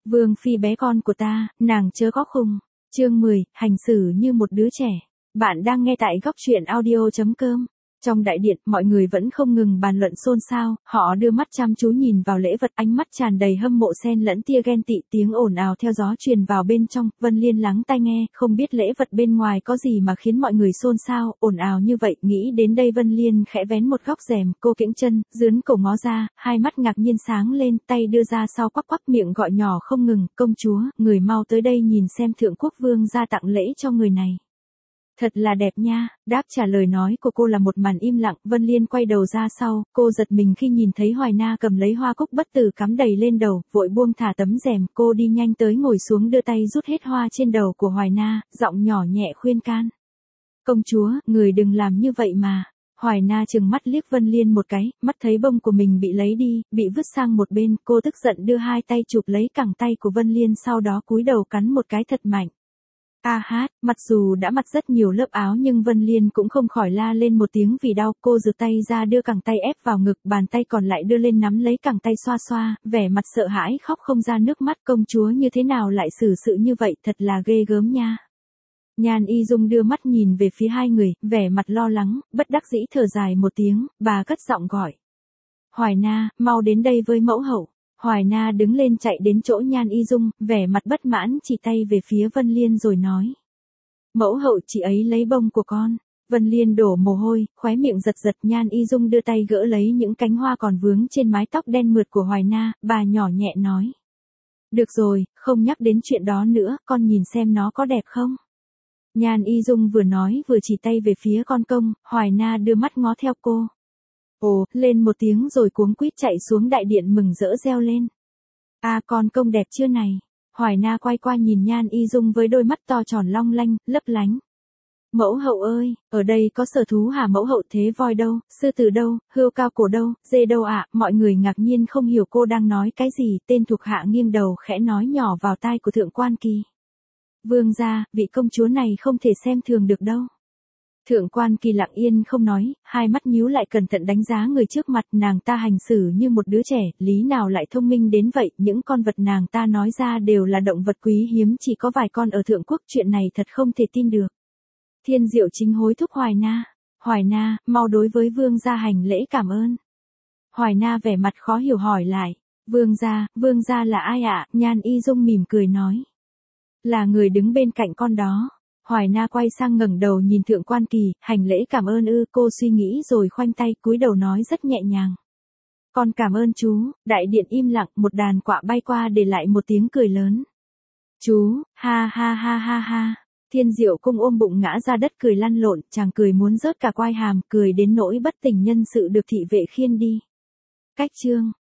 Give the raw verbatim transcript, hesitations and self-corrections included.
Vương phi bé con của ta, nàng chớ có khùng. Chương mười, hành xử như một đứa trẻ. Bạn đang nghe tại góc truyện audio chấm com. Trong đại điện, mọi người vẫn không ngừng bàn luận xôn xao, họ đưa mắt chăm chú nhìn vào lễ vật, ánh mắt tràn đầy hâm mộ xen lẫn tia ghen tị, tiếng ồn ào theo gió truyền vào bên trong. Vân Liên lắng tai nghe, không biết lễ vật bên ngoài có gì mà khiến mọi người xôn xao, ồn ào như vậy. Nghĩ đến đây Vân Liên khẽ vén một góc rèm, cô kiễng chân, dướn cổ ngó ra, hai mắt ngạc nhiên sáng lên, tay đưa ra sau quắc quắc miệng gọi nhỏ không ngừng, công chúa, người mau tới đây nhìn xem thượng quốc vương ra tặng lễ cho người này. Thật là đẹp nha, đáp trả lời nói của cô là một màn im lặng. Vân Liên quay đầu ra sau, cô giật mình khi nhìn thấy Hoài Na cầm lấy hoa cúc bất tử cắm đầy lên đầu, vội buông thả tấm rèm, cô đi nhanh tới ngồi xuống đưa tay rút hết hoa trên đầu của Hoài Na, giọng nhỏ nhẹ khuyên can. Công chúa, người đừng làm như vậy mà. Hoài Na trừng mắt liếc Vân Liên một cái, mắt thấy bông của mình bị lấy đi, bị vứt sang một bên, cô tức giận đưa hai tay chụp lấy cẳng tay của Vân Liên, sau đó cúi đầu cắn một cái thật mạnh. A hát, mặc dù đã mặc rất nhiều lớp áo nhưng Vân Liên cũng không khỏi la lên một tiếng vì đau, cô giơ tay ra đưa cẳng tay ép vào ngực, bàn tay còn lại đưa lên nắm lấy cẳng tay xoa xoa, vẻ mặt sợ hãi khóc không ra nước mắt. Công chúa như thế nào lại xử sự như vậy, thật là ghê gớm nha. Nhan Y Dung đưa mắt nhìn về phía hai người, vẻ mặt lo lắng, bất đắc dĩ thở dài một tiếng, bà cất giọng gọi. Hoài Na, mau đến đây với mẫu hậu. Hoài Na đứng lên chạy đến chỗ Nhan Y Dung, vẻ mặt bất mãn chỉ tay về phía Vân Liên rồi nói. Mẫu hậu chị ấy lấy bông của con. Vân Liên đổ mồ hôi, khóe miệng giật giật. Nhan Y Dung đưa tay gỡ lấy những cánh hoa còn vướng trên mái tóc đen mượt của Hoài Na, bà nhỏ nhẹ nói. Được rồi, không nhắc đến chuyện đó nữa, con nhìn xem nó có đẹp không? Nhan Y Dung vừa nói vừa chỉ tay về phía con công, Hoài Na đưa mắt ngó theo cô. Ồ, lên một tiếng rồi cuống quýt chạy xuống đại điện mừng rỡ reo lên. A à, con công đẹp chưa này? Hoài Na quay qua nhìn Nhan Y Dung với đôi mắt to tròn long lanh, lấp lánh. Mẫu hậu ơi, ở đây có sở thú hả mẫu hậu? Thế voi đâu, sư tử đâu, hươu cao cổ đâu, dê đâu ạ? À? Mọi người ngạc nhiên không hiểu cô đang nói cái gì. Tên thuộc hạ nghiêng đầu khẽ nói nhỏ vào tai của Thượng Quan Kỳ. Vương gia, vị công chúa này không thể xem thường được đâu. Thượng Quan Kỳ lặng yên không nói, hai mắt nhíu lại cẩn thận đánh giá người trước mặt. Nàng ta hành xử như một đứa trẻ, lý nào lại thông minh đến vậy. Những con vật nàng ta nói ra đều là động vật quý hiếm, chỉ có vài con ở thượng quốc, chuyện này thật không thể tin được. Thiên Diệu chính hối thúc Hoài Na. Hoài Na, mau đối với vương gia hành lễ cảm ơn. Hoài Na vẻ mặt khó hiểu hỏi lại. Vương gia, vương gia là ai ạ? À? Nhan Y Dung mỉm cười nói. Là người đứng bên cạnh con đó. Hoài Na quay sang ngẩng đầu nhìn Thượng Quan Kỳ, hành lễ cảm ơn ư? Cô suy nghĩ rồi khoanh tay cúi đầu nói rất nhẹ nhàng. Con cảm ơn chú. Đại điện im lặng, một đàn quạ bay qua để lại một tiếng cười lớn. Chú, ha ha ha ha ha. Thiên Diệu Cung ôm bụng ngã ra đất cười lăn lộn, chàng cười muốn rớt cả quai hàm, cười đến nỗi bất tỉnh nhân sự được thị vệ khiêng đi. Cách chương.